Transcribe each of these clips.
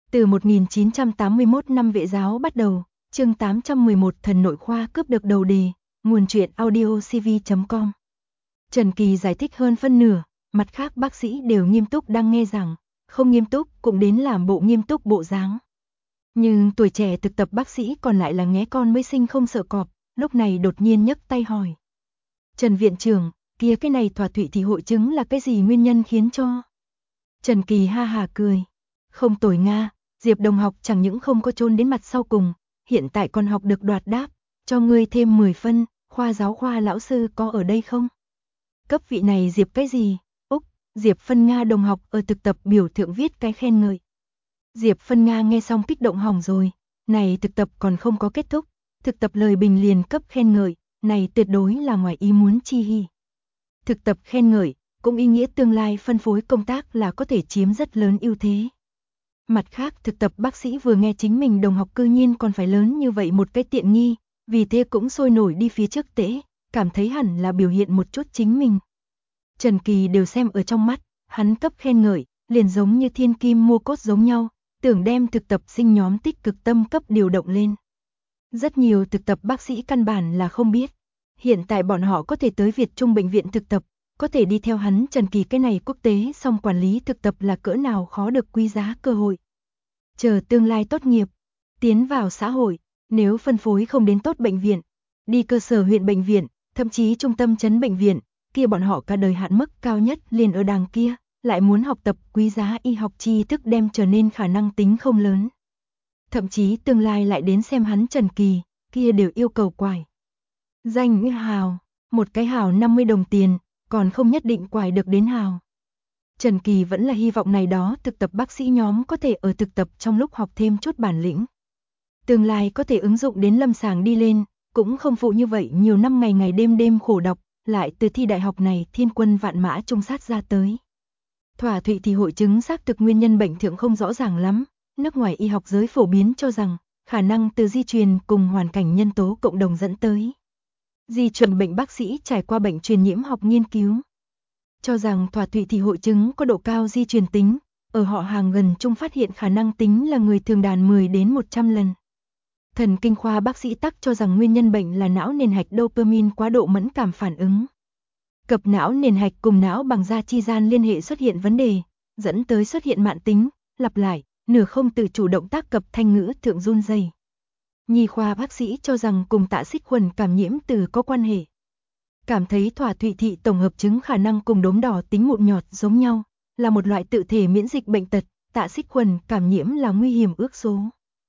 Từ 1981 năm vệ giáo bắt đầu, chương 811 thần nội khoa cướp được đầu đề, nguồn truyện audio cv.com. Trần Kỳ giải thích hơn phân nửa, mặt khác bác sĩ đều nghiêm túc đang nghe giảng, không nghiêm túc cũng đến làm bộ nghiêm túc bộ dáng. Nhưng tuổi trẻ thực tập bác sĩ còn lại là nghé con mới sinh không sợ cọp, lúc này đột nhiên nhấc tay hỏi. Trần viện trưởng, kia cái này thỏa thụy thì hội chứng là cái gì nguyên nhân khiến cho? Trần Kỳ ha hà cười. Không tồi Nga, Diệp đồng học chẳng những không có chôn đến mặt sau cùng, hiện tại còn học được đoạt đáp, cho ngươi thêm 10 phân, khoa giáo khoa lão sư có ở đây không? Cấp vị này Diệp cái gì? Úc, Diệp Phân Nga đồng học ở thực tập biểu thượng viết cái khen ngợi. Diệp Phân Nga nghe xong kích động hỏng rồi, này thực tập còn không có kết thúc, thực tập lời bình liền cấp khen ngợi, này tuyệt đối là ngoài ý muốn chi hi. Thực tập khen ngợi, cũng ý nghĩa tương lai phân phối công tác là có thể chiếm rất lớn ưu thế. Mặt khác thực tập bác sĩ vừa nghe chính mình đồng học cư nhiên còn phải lớn như vậy một cái tiện nghi, vì thế cũng sôi nổi đi phía trước tễ, cảm thấy hẳn là biểu hiện một chút chính mình. Trần Kỳ đều xem ở trong mắt, hắn cấp khen ngợi, liền giống như thiên kim mua cốt giống nhau, tưởng đem thực tập sinh nhóm tích cực tâm cấp điều động lên. Rất nhiều thực tập bác sĩ căn bản là không biết, hiện tại bọn họ có thể tới Việt Trung bệnh viện thực tập, có thể đi theo hắn Trần Kỳ cái này quốc tế song quản lý thực tập là cỡ nào khó được quý giá cơ hội. Chờ tương lai tốt nghiệp, tiến vào xã hội, nếu phân phối không đến tốt bệnh viện, đi cơ sở huyện bệnh viện, thậm chí trung tâm trấn bệnh viện, kia bọn họ cả đời hạn mức cao nhất liền ở đàng kia, lại muốn học tập quý giá y học tri thức đem trở nên khả năng tính không lớn. Thậm chí tương lai lại đến xem hắn Trần Kỳ, kia đều yêu cầu quải. Danh hào, một cái hào 50 đồng tiền, còn không nhất định quải được đến hào. Trần Kỳ vẫn là hy vọng này đó thực tập bác sĩ nhóm có thể ở thực tập trong lúc học thêm chút bản lĩnh. Tương lai có thể ứng dụng đến lâm sàng đi lên, cũng không phụ như vậy nhiều năm ngày ngày đêm đêm khổ đọc, lại từ thi đại học này thiên quân vạn mã trung sát ra tới. Thỏa thụy thì hội chứng xác thực nguyên nhân bệnh thượng không rõ ràng lắm, nước ngoài y học giới phổ biến cho rằng khả năng từ di truyền cùng hoàn cảnh nhân tố cộng đồng dẫn tới. Di truyền bệnh bác sĩ trải qua bệnh truyền nhiễm học nghiên cứu, cho rằng thỏa thụy thì hội chứng có độ cao di truyền tính, ở họ hàng gần chung phát hiện khả năng tính là người thường đàn 10 đến 100 lần. Thần kinh khoa bác sĩ tắc cho rằng nguyên nhân bệnh là não nền hạch dopamine quá độ mẫn cảm phản ứng. Cập não nền hạch cùng não bằng da chi gian liên hệ xuất hiện vấn đề, dẫn tới xuất hiện mạn tính, lặp lại, nửa không tự chủ động tác cập thanh ngữ thượng run rẩy. Nhi khoa bác sĩ cho rằng cùng tạ xích khuẩn cảm nhiễm từ có quan hệ. Cảm thấy thỏa thụy thị tổng hợp chứng khả năng cùng đốm đỏ tính mụn nhọt giống nhau, là một loại tự thể miễn dịch bệnh tật, tạ xích khuẩn cảm nhiễm là nguy hiểm ước số.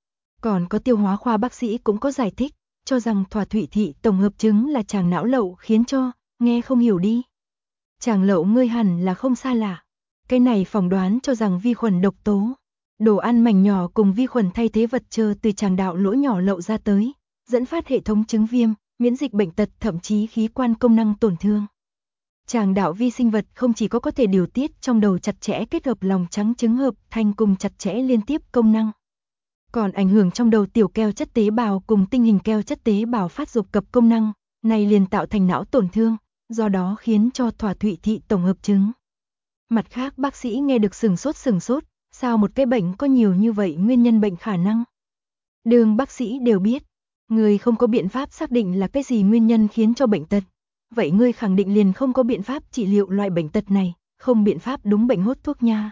Còn có tiêu hóa khoa bác sĩ cũng có giải thích, cho rằng thỏa thụy thị tổng hợp chứng là tràng não lậu khiến cho, nghe không hiểu đi. Tràng lậu ngươi hẳn là không xa lạ. Cái này phỏng đoán cho rằng vi khuẩn độc tố, đồ ăn mảnh nhỏ cùng vi khuẩn thay thế vật chờ từ tràng đạo lỗ nhỏ lậu ra tới, dẫn phát hệ thống chứng viêm, miễn dịch bệnh tật thậm chí khí quan công năng tổn thương. Tràng đạo vi sinh vật không chỉ có thể điều tiết trong đầu chặt chẽ kết hợp lòng trắng trứng hợp thành cùng chặt chẽ liên tiếp công năng, còn ảnh hưởng trong đầu tiểu keo chất tế bào cùng tinh hình keo chất tế bào phát dục cập công năng, này liền tạo thành não tổn thương, do đó khiến cho thỏa thụy thị tổng hợp chứng. Mặt khác bác sĩ nghe được sừng sốt, sao một cái bệnh có nhiều như vậy nguyên nhân bệnh khả năng. Đường bác sĩ đều biết, người không có biện pháp xác định là cái gì nguyên nhân khiến cho bệnh tật, vậy ngươi khẳng định liền không có biện pháp trị liệu loại bệnh tật này, không biện pháp đúng bệnh hốt thuốc nha.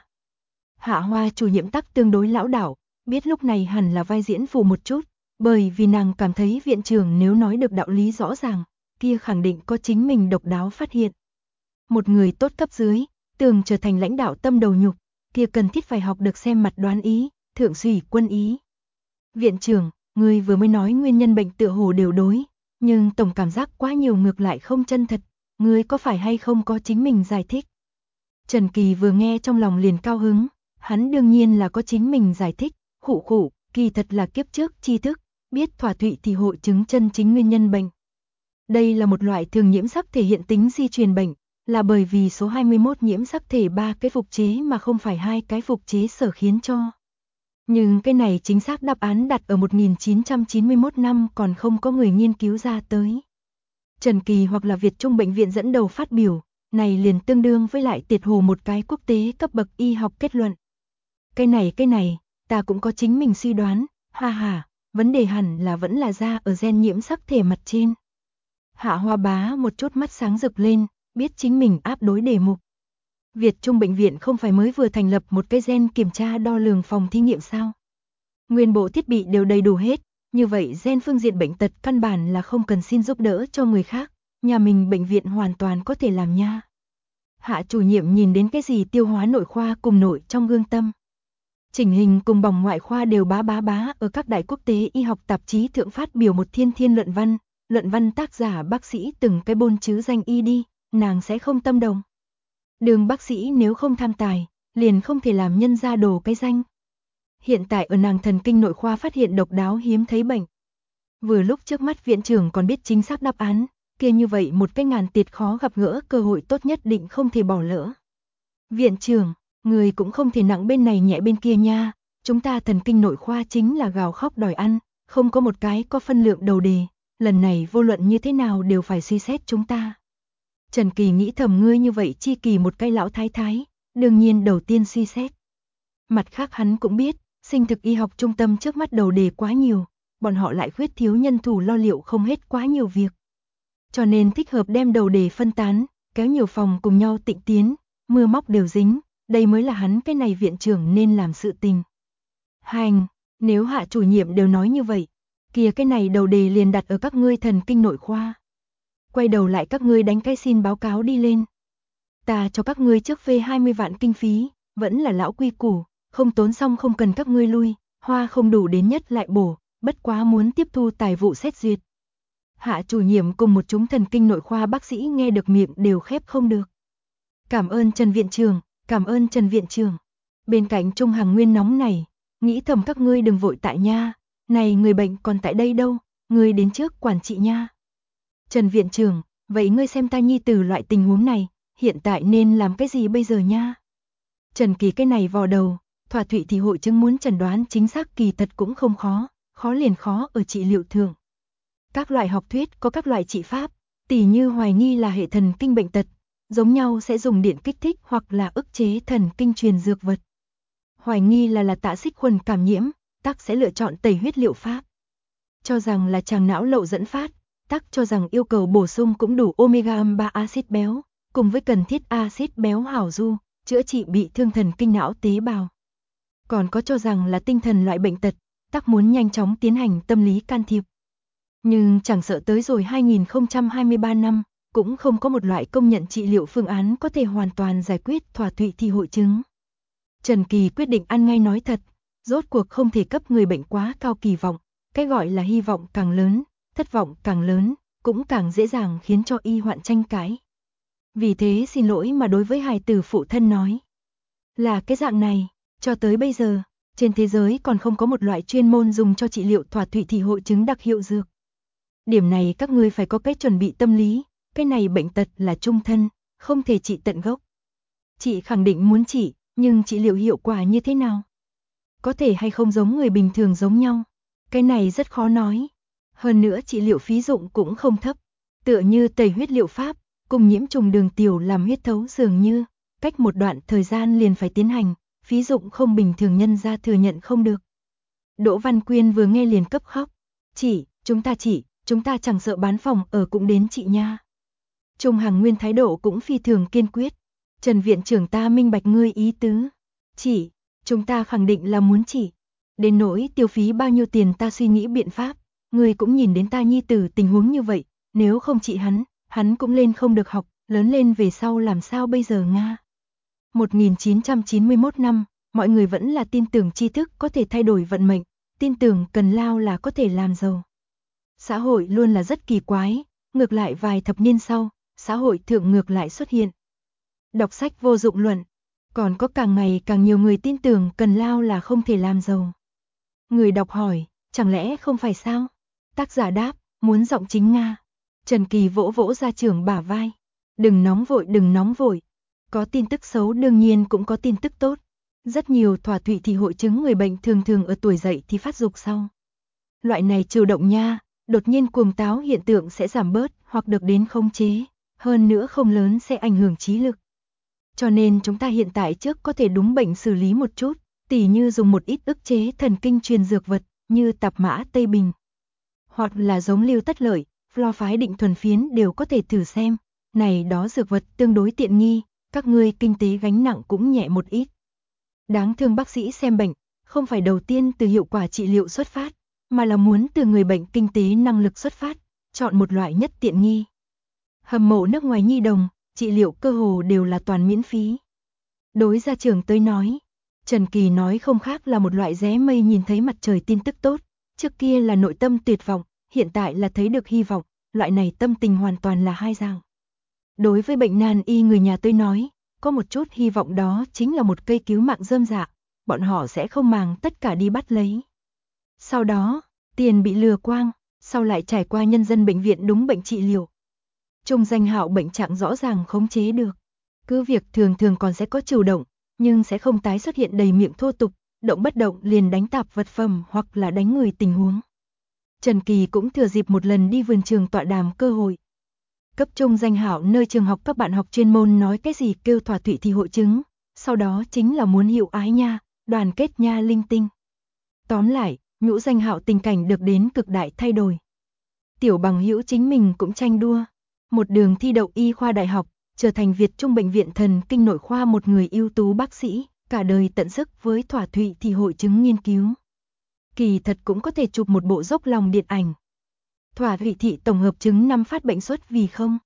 Hạ Hoa chủ nhiệm tắc tương đối lão đảo, biết lúc này hẳn là vai diễn phù một chút, bởi vì nàng cảm thấy viện trưởng nếu nói được đạo lý rõ ràng, kia khẳng định có chính mình độc đáo phát hiện. Một người tốt cấp dưới, tưởng trở thành lãnh đạo tâm đầu nhục, kia cần thiết phải học được xem mặt đoán ý, thượng suy quân ý. Viện trưởng, người vừa mới nói nguyên nhân bệnh tựa hồ đều đối, nhưng tổng cảm giác quá nhiều ngược lại không chân thật, người có phải hay không có chính mình giải thích. Trần Kỳ vừa nghe trong lòng liền cao hứng, hắn đương nhiên là có chính mình giải thích, khụ, kỳ thật là kiếp trước tri thức, biết thỏa thụy thì hội chứng chân chính nguyên nhân bệnh. Đây là một loại thường nhiễm sắc thể hiện tính di truyền bệnh, là bởi vì số 21 nhiễm sắc thể 3 cái phục chế mà không phải 2 cái phục chế sở khiến cho. Nhưng cái này chính xác đáp án đặt ở 1991 năm còn không có người nghiên cứu ra tới. Trần Kỳ hoặc là Việt Trung bệnh viện dẫn đầu phát biểu, này liền tương đương với lại tiệt hồ một cái quốc tế cấp bậc y học kết luận. Cái này, ta cũng có chính mình suy đoán, ha ha, vấn đề hẳn là vẫn là ra ở gen nhiễm sắc thể mặt trên. Hạ Hoa Bá một chút mắt sáng rực lên, biết chính mình áp đối đề mục. Việt Trung bệnh viện không phải mới vừa thành lập một cái gen kiểm tra đo lường phòng thí nghiệm sao? Nguyên bộ thiết bị đều đầy đủ hết, như vậy gen phương diện bệnh tật căn bản là không cần xin giúp đỡ cho người khác, nhà mình bệnh viện hoàn toàn có thể làm nha. Hạ chủ nhiệm nhìn đến cái gì tiêu hóa nội khoa cùng nội trong gương tâm. Chỉnh hình cùng bỏng ngoại khoa đều bá ở các đại quốc tế y học tạp chí thượng phát biểu một thiên luận văn tác giả bác sĩ từng cái bôn chứ danh y đi, nàng sẽ không tâm động. Đường bác sĩ nếu không tham tài, liền không thể làm nhân ra đồ cái danh. Hiện tại ở nàng thần kinh nội khoa phát hiện độc đáo hiếm thấy bệnh. Vừa lúc trước mắt viện trưởng còn biết chính xác đáp án, kia như vậy một cái ngàn tiệt khó gặp gỡ cơ hội tốt nhất định không thể bỏ lỡ. Viện trưởng, người cũng không thể nặng bên này nhẹ bên kia nha, chúng ta thần kinh nội khoa chính là gào khóc đòi ăn, không có một cái có phân lượng đầu đề, lần này vô luận như thế nào đều phải suy xét chúng ta. Trần Kỳ nghĩ thầm ngươi như vậy chi kỳ một cái lão thái thái, đương nhiên đầu tiên suy xét. Mặt khác hắn cũng biết, sinh thực y học trung tâm trước mắt đầu đề quá nhiều, bọn họ lại khuyết thiếu nhân thủ lo liệu không hết quá nhiều việc. Cho nên thích hợp đem đầu đề phân tán, kéo nhiều phòng cùng nhau tịnh tiến, mưa móc đều dính, đây mới là hắn cái này viện trưởng nên làm sự tình. Hành, nếu Hạ chủ nhiệm đều nói như vậy, kia cái này đầu đề liền đặt ở các ngươi thần kinh nội khoa. Quay đầu lại các ngươi đánh cái xin báo cáo đi lên. Ta cho các ngươi trước phê 20 vạn kinh phí, vẫn là lão quy củ, không tốn xong không cần các ngươi lui, hoa không đủ đến nhất lại bổ, bất quá muốn tiếp thu tài vụ xét duyệt. Hạ chủ nhiệm cùng một chúng thần kinh nội khoa bác sĩ nghe được miệng đều khép không được. Cảm ơn Trần viện trưởng, cảm ơn Trần viện trưởng. Bên cạnh Trung Hằng Nguyên nóng này, nghĩ thầm các ngươi đừng vội tại nha, này người bệnh còn tại đây đâu, ngươi đến trước quản trị nha. Trần viện trưởng, vậy ngươi xem ta nhi tử loại tình huống này, hiện tại nên làm cái gì bây giờ nha? Trần Kỳ cái này vò đầu, thỏa thụy thì hội chứng muốn chẩn đoán chính xác kỳ thật cũng không khó, khó liền khó ở trị liệu thường. Các loại học thuyết có các loại trị pháp, tỉ như hoài nghi là hệ thần kinh bệnh tật, giống nhau sẽ dùng điện kích thích hoặc là ức chế thần kinh truyền dược vật. Hoài nghi là tạ xích khuẩn cảm nhiễm, tắc sẽ lựa chọn tẩy huyết liệu pháp. Cho rằng là tràng não lậu dẫn phát, tắc cho rằng yêu cầu bổ sung cũng đủ omega 3 axit béo, cùng với cần thiết axit béo hảo du, chữa trị bị thương thần kinh não tế bào. Còn có cho rằng là tinh thần loại bệnh tật, tắc muốn nhanh chóng tiến hành tâm lý can thiệp. Nhưng chẳng sợ tới rồi 2023 năm, cũng không có một loại công nhận trị liệu phương án có thể hoàn toàn giải quyết thỏa thụy thì hội chứng. Trần Kỳ quyết định ăn ngay nói thật, rốt cuộc không thể cấp người bệnh quá cao kỳ vọng, cái gọi là hy vọng càng lớn, thất vọng càng lớn, cũng càng dễ dàng khiến cho y hoạn tranh cãi. Vì thế xin lỗi mà đối với hài tử phụ thân nói. Là cái dạng này, cho tới bây giờ, trên thế giới còn không có một loại chuyên môn dùng cho trị liệu thỏa thụy thì hội chứng đặc hiệu dược. Điểm này các ngươi phải có cái chuẩn bị tâm lý, cái này bệnh tật là trung thân, không thể trị tận gốc. Chị khẳng định muốn trị, nhưng trị liệu hiệu quả như thế nào? Có thể hay không giống người bình thường giống nhau? Cái này rất khó nói. Hơn nữa trị liệu phí dụng cũng không thấp, tựa như tẩy huyết liệu pháp, cùng nhiễm trùng đường tiểu làm huyết thấu dường như, cách một đoạn thời gian liền phải tiến hành, phí dụng không bình thường nhân ra thừa nhận không được. Đỗ Văn Quyên vừa nghe liền cấp khóc, chỉ, chúng ta chẳng sợ bán phòng ở cũng đến chị nha. Trung Hằng Nguyên thái độ cũng phi thường kiên quyết, Trần viện trưởng ta minh bạch ngươi ý tứ, chỉ, chúng ta khẳng định là muốn chỉ, đến nỗi tiêu phí bao nhiêu tiền ta suy nghĩ biện pháp, ngươi cũng nhìn đến ta nhi tử tình huống như vậy, nếu không trị hắn cũng lên không được học, lớn lên về sau làm sao bây giờ nga. 1991 năm, mọi người vẫn là tin tưởng tri thức có thể thay đổi vận mệnh, tin tưởng cần lao là có thể làm giàu. Xã hội luôn là rất kỳ quái, ngược lại vài thập niên sau, xã hội thượng ngược lại xuất hiện. Đọc sách vô dụng luận, còn có càng ngày càng nhiều người tin tưởng cần lao là không thể làm giàu. Người đọc hỏi, chẳng lẽ không phải sao? Tác giả đáp, muốn giọng chính Nga. Trần Kỳ vỗ vỗ ra trưởng bả vai. Đừng nóng vội. Có tin tức xấu đương nhiên cũng có tin tức tốt. Rất nhiều thỏa thụy thì hội chứng người bệnh thường ở tuổi dậy thì phát dục sau. Loại này trừu động nha, đột nhiên cuồng táo hiện tượng sẽ giảm bớt hoặc được đến khống chế, hơn nữa không lớn sẽ ảnh hưởng trí lực. Cho nên chúng ta hiện tại trước có thể đúng bệnh xử lý một chút, tỉ như dùng một ít ức chế thần kinh truyền dược vật, như tạp mã Tây Bình. Hoặc là giống Lưu Tất Lợi, Flo phái Định Thuần Phiến đều có thể thử xem, này đó dược vật tương đối tiện nghi, các ngươi kinh tế gánh nặng cũng nhẹ một ít. Đáng thương bác sĩ xem bệnh, không phải đầu tiên từ hiệu quả trị liệu xuất phát, mà là muốn từ người bệnh kinh tế năng lực xuất phát, chọn một loại nhất tiện nghi. Hâm mộ nước ngoài nhi đồng, trị liệu cơ hồ đều là toàn miễn phí. Đối gia trưởng tới nói, Trần Kỳ nói không khác là một loại rẽ mây nhìn thấy mặt trời tin tức tốt, trước kia là nội tâm tuyệt vọng, hiện tại là thấy được hy vọng, loại này tâm tình hoàn toàn là hai dạng. Đối với bệnh nan y người nhà tôi nói, có một chút hy vọng đó chính là một cây cứu mạng rơm rạ, bọn họ sẽ không màng tất cả đi bắt lấy. Sau đó, tiền bị lừa quang, sau lại trải qua nhân dân bệnh viện đúng bệnh trị liệu. Trung Danh Hạo bệnh trạng rõ ràng khống chế được. Cứ việc thường thường còn sẽ có trừu động, nhưng sẽ không tái xuất hiện đầy miệng thô tục, động bất động liền đánh tạp vật phẩm hoặc là đánh người tình huống. Trần Kỳ cũng thừa dịp một lần đi vườn trường tọa đàm cơ hội. Cấp Trung Danh Hạo nơi trường học các bạn học chuyên môn nói cái gì kêu thỏa thụy thì hội chứng, sau đó chính là muốn hiệu ái nha, đoàn kết nha linh tinh. Tóm lại, Nhũ Danh Hạo tình cảnh được đến cực đại thay đổi. Tiểu bằng hữu chính mình cũng tranh đua, một đường thi đậu y khoa đại học, trở thành Việt Trung bệnh viện thần kinh nội khoa một người ưu tú bác sĩ, cả đời tận sức với thỏa thụy thì hội chứng nghiên cứu. Kỳ thật cũng có thể chụp một bộ dốc lòng điện ảnh. Thỏa thụy thị tổng hợp chứng 5 phát bệnh xuất vì không.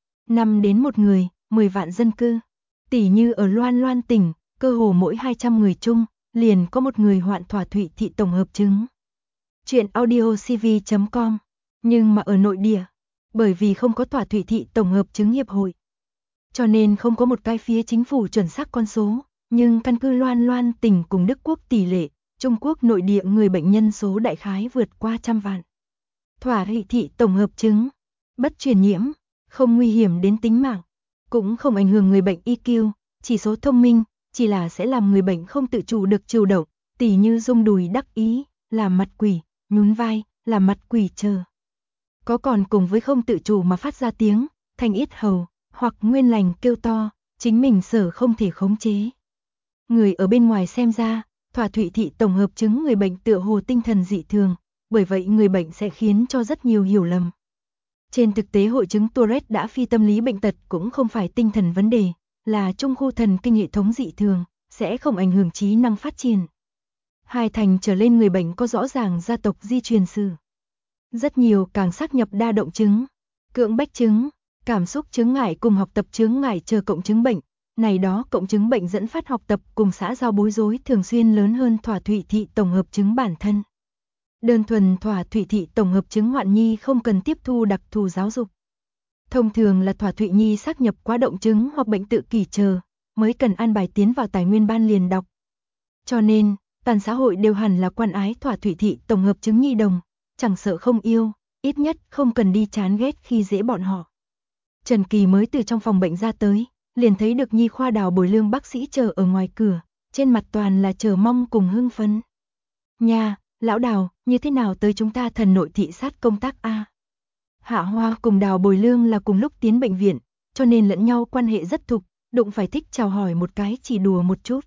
5 đến 1 người, 10 vạn dân cư. Tỉ như ở Loan Loan tỉnh, cơ hồ mỗi 200 người chung, liền có một người hoạn thỏa thụy thị tổng hợp chứng. Chuyện audiocv.com. Nhưng mà ở nội địa, bởi vì không có thỏa thụy thị tổng hợp chứng hiệp hội, cho nên không có một cái phía chính phủ chuẩn xác con số, nhưng căn cứ Loan Loan tỉnh cùng Đức Quốc tỷ lệ, Trung Quốc nội địa người bệnh nhân số đại khái vượt qua 100 vạn. Thỏa thụy thị tổng hợp chứng, bất truyền nhiễm, không nguy hiểm đến tính mạng, cũng không ảnh hưởng người bệnh EQ, chỉ số thông minh, chỉ là sẽ làm người bệnh không tự chủ được trừu động, tỉ như rung đùi đắc ý, làm mặt quỷ, nhún vai, làm mặt quỷ chờ. Có còn cùng với không tự chủ mà phát ra tiếng, thành yết hầu, hoặc nguyên lành kêu to, chính mình sở không thể khống chế. Người ở bên ngoài xem ra, thỏa thụy thị tổng hợp chứng người bệnh tựa hồ tinh thần dị thường, bởi vậy người bệnh sẽ khiến cho rất nhiều hiểu lầm. Trên thực tế hội chứng Tourette đã phi tâm lý bệnh tật cũng không phải tinh thần vấn đề, là trung khu thần kinh hệ thống dị thường, sẽ không ảnh hưởng trí năng phát triển. 2 thành trở lên người bệnh có rõ ràng gia tộc di truyền sử. Rất nhiều càng xác nhập đa động chứng, cưỡng bách chứng, cảm xúc chướng ngại cùng học tập chướng ngại chờ cộng chứng bệnh, này đó cộng chứng bệnh dẫn phát học tập cùng xã giao bối rối thường xuyên lớn hơn thỏa thụy thị tổng hợp chứng bản thân. Đơn thuần thỏa thụy thị tổng hợp chứng hoạn nhi không cần tiếp thu đặc thù giáo dục. Thông thường là thỏa thụy nhi xác nhập quá động chứng hoặc bệnh tự kỷ chờ, mới cần an bài tiến vào tài nguyên ban liền đọc. Cho nên, toàn xã hội đều hẳn là quan ái thỏa thụy thị tổng hợp chứng nhi đồng, chẳng sợ không yêu, ít nhất không cần đi chán ghét khi dễ bọn họ. Trần Kỳ mới từ trong phòng bệnh ra tới, liền thấy được nhi khoa Đào Bồi Lương bác sĩ chờ ở ngoài cửa, trên mặt toàn là chờ mong cùng hưng phấn. Nha, lão Đào, như thế nào tới chúng ta thần nội thị sát công tác a? Hạ Hoa cùng Đào Bồi Lương là cùng lúc tiến bệnh viện, cho nên lẫn nhau quan hệ rất thục, đụng phải thích chào hỏi một cái chỉ đùa một chút.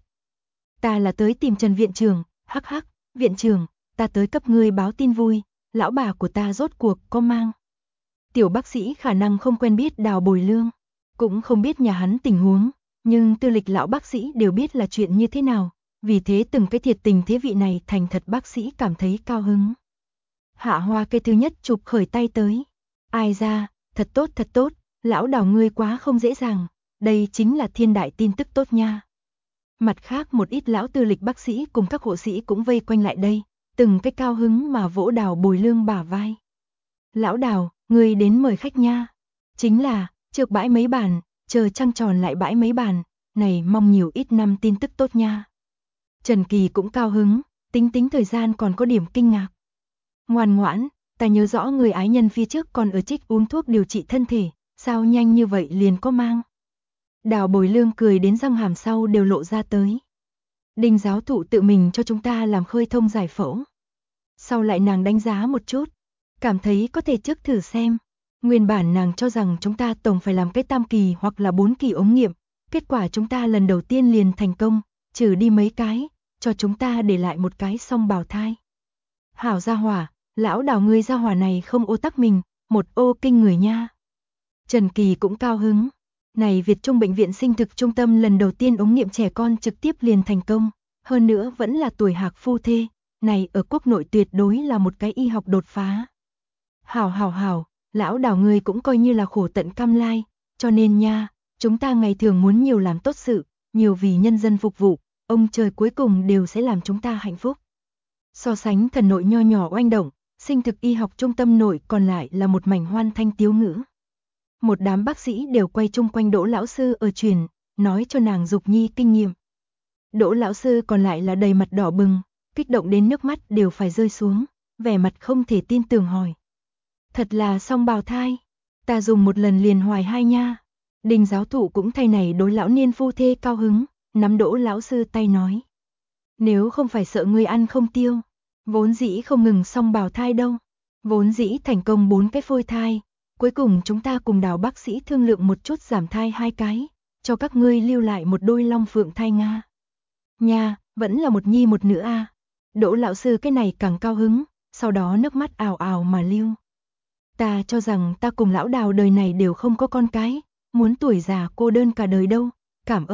Ta là tới tìm Trần viện trưởng, hắc hắc, viện trưởng, ta tới cấp ngươi báo tin vui, lão bà của ta rốt cuộc có mang. Tiểu bác sĩ khả năng không quen biết Đào Bồi Lương, cũng không biết nhà hắn tình huống, nhưng tư lịch lão bác sĩ đều biết là chuyện như thế nào, vì thế từng cái thiệt tình thế vị này thành thật bác sĩ cảm thấy cao hứng. Hạ Hoa cái thứ nhất chụp khởi tay tới. Ai ra, thật tốt, lão Đào ngươi quá không dễ dàng, đây chính là thiên đại tin tức tốt nha. Mặt khác một ít lão tư lịch bác sĩ cùng các hộ sĩ cũng vây quanh lại đây, từng cái cao hứng mà vỗ Đào Bồi Lương bả vai. Lão Đào, ngươi đến mời khách nha. Chính là, trước bãi mấy bàn, chờ trăng tròn lại bãi mấy bàn, này mong nhiều ít năm tin tức tốt nha. Trần Kỳ cũng cao hứng, tính thời gian còn có điểm kinh ngạc. Ngoan ngoãn, ta nhớ rõ người ái nhân phía trước còn ở trích uống thuốc điều trị thân thể, sao nhanh như vậy liền có mang. Đào Bồi Lương cười đến răng hàm sau đều lộ ra tới. Đinh giáo thụ tự mình cho chúng ta làm khơi thông giải phẫu. Sau lại nàng đánh giá một chút, cảm thấy có thể trước thử xem. Nguyên bản nàng cho rằng chúng ta tổng phải làm cái 3 kỳ hoặc là 4 kỳ ống nghiệm, kết quả chúng ta lần đầu tiên liền thành công, trừ đi mấy cái, cho chúng ta để lại một cái song bào thai. Hảo gia hỏa, lão Đào ngươi gia hỏa này không ô tắc mình, một ô kinh người nha. Trần Kỳ cũng cao hứng. Này Việt Trung Bệnh viện Sinh thực Trung tâm lần đầu tiên ống nghiệm trẻ con trực tiếp liền thành công, hơn nữa vẫn là tuổi hạc phu thê, này ở quốc nội tuyệt đối là một cái y học đột phá. Hảo, lão Đào ngươi cũng coi như là khổ tận cam lai, cho nên nha, chúng ta ngày thường muốn nhiều làm tốt sự, nhiều vì nhân dân phục vụ, ông trời cuối cùng đều sẽ làm chúng ta hạnh phúc. So sánh thần nội nho nhỏ oanh động, Sinh thực y học trung tâm nội còn lại là một mảnh hoan thanh tiếu ngữ. Một đám bác sĩ đều quay chung quanh Đỗ lão sư ở truyền, nói cho nàng Dục Nhi kinh nghiệm. Đỗ lão sư còn lại là đầy mặt đỏ bừng, kích động đến nước mắt đều phải rơi xuống, vẻ mặt không thể tin tưởng hỏi. Thật là song bào thai, ta dùng một lần liền hoài hai nha. Đình giáo thụ cũng thay này đối lão niên phu thê cao hứng, nắm Đỗ lão sư tay nói. Nếu không phải sợ ngươi ăn không tiêu, vốn dĩ không ngừng song bào thai đâu, vốn dĩ thành công 4 cái phôi thai, cuối cùng chúng ta cùng Đào bác sĩ thương lượng một chút giảm thai 2 cái, cho các ngươi lưu lại một đôi long phượng thai Nga. Nha, vẫn là một nhi một nữ a. Đỗ lão sư cái này càng cao hứng, sau đó nước mắt ào ào mà lưu. Ta cho rằng ta cùng lão Đào đời này đều không có con cái, muốn tuổi già cô đơn cả đời đâu, cảm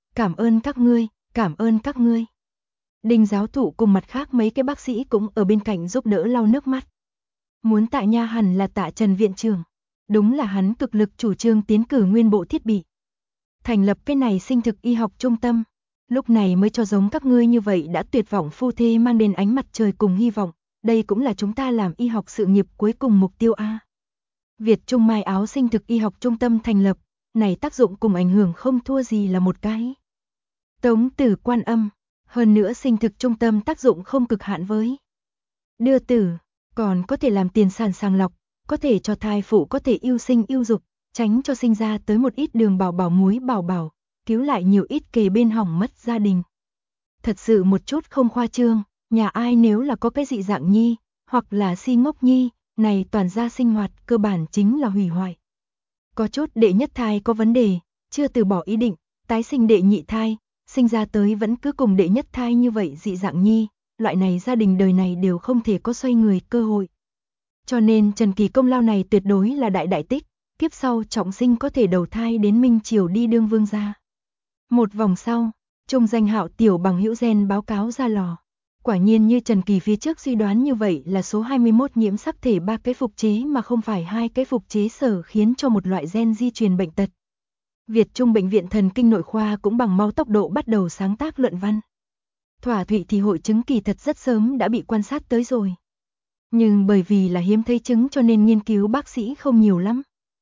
ơn các ngươi, cảm ơn các ngươi. Đinh giáo thụ cùng mặt khác mấy cái bác sĩ cũng ở bên cạnh giúp đỡ lau nước mắt. Muốn tạ nha hẳn là tạ Trần viện trưởng, đúng là hắn cực lực chủ trương tiến cử nguyên bộ thiết bị. Thành lập cái này Sinh thực y học trung tâm, lúc này mới cho giống các ngươi như vậy đã tuyệt vọng phu thê mang đến ánh mặt trời cùng hy vọng, đây cũng là chúng ta làm y học sự nghiệp cuối cùng mục tiêu a. Việt Trung Mai Áo Sinh thực y học trung tâm thành lập, này tác dụng cùng ảnh hưởng không thua gì là một cái. Tống tử quan âm, hơn nữa Sinh thực trung tâm tác dụng không cực hạn với đưa tử, còn có thể làm tiền sản sàng lọc, có thể cho thai phụ có thể yêu sinh yêu dục, tránh cho sinh ra tới một ít đường bảo bảo muối bảo bảo, cứu lại nhiều ít kề bên hỏng mất gia đình. Thật sự một chút không khoa trương, nhà ai nếu là có cái dị dạng nhi, hoặc là si ngốc nhi, này toàn gia sinh hoạt cơ bản chính là hủy hoại. Có chút đệ nhất thai có vấn đề, chưa từ bỏ ý định, tái sinh đệ nhị thai, sinh ra tới vẫn cứ cùng đệ nhất thai như vậy dị dạng nhi, loại này gia đình đời này đều không thể có xoay người cơ hội. Cho nên Trần Kỳ công lao này tuyệt đối là đại tích, kiếp sau trọng sinh có thể đầu thai đến Minh Triều đi đương vương gia. Một vòng sau, Trung Danh Hạo tiểu bằng hữu gen báo cáo ra lò. Quả nhiên như Trần Kỳ phía trước suy đoán như vậy là số 21 nhiễm sắc thể 3 cái phục chế mà không phải 2 cái phục chế sở khiến cho một loại gen di truyền bệnh tật. Việt Trung Bệnh viện Thần kinh Nội khoa cũng bằng mau tốc độ bắt đầu sáng tác luận văn. Thỏa thụy thì hội chứng kỳ thật rất sớm đã bị quan sát tới rồi. Nhưng bởi vì là hiếm thấy chứng cho nên nghiên cứu bác sĩ không nhiều lắm.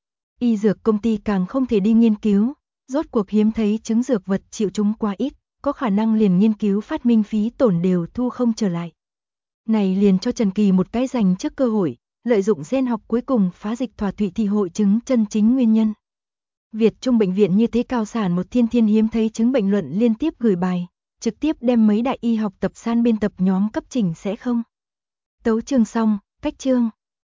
Y dược công ty càng không thể đi nghiên cứu, rốt cuộc hiếm thấy chứng dược vật chịu chúng quá ít, có khả năng liền nghiên cứu phát minh phí tổn đều thu không trở lại. Này liền cho Trần Kỳ một cái dành trước cơ hội, lợi dụng gen học cuối cùng phá dịch thỏa thụy thì hội chứng chân chính nguyên nhân. Việt Trung Bệnh viện như thế cao sản một thiên hiếm thấy chứng bệnh luận liên tiếp gửi bài, trực tiếp đem mấy đại y học tập san biên tập nhóm cấp chỉnh sẽ không. Tấu chương xong, cách chương.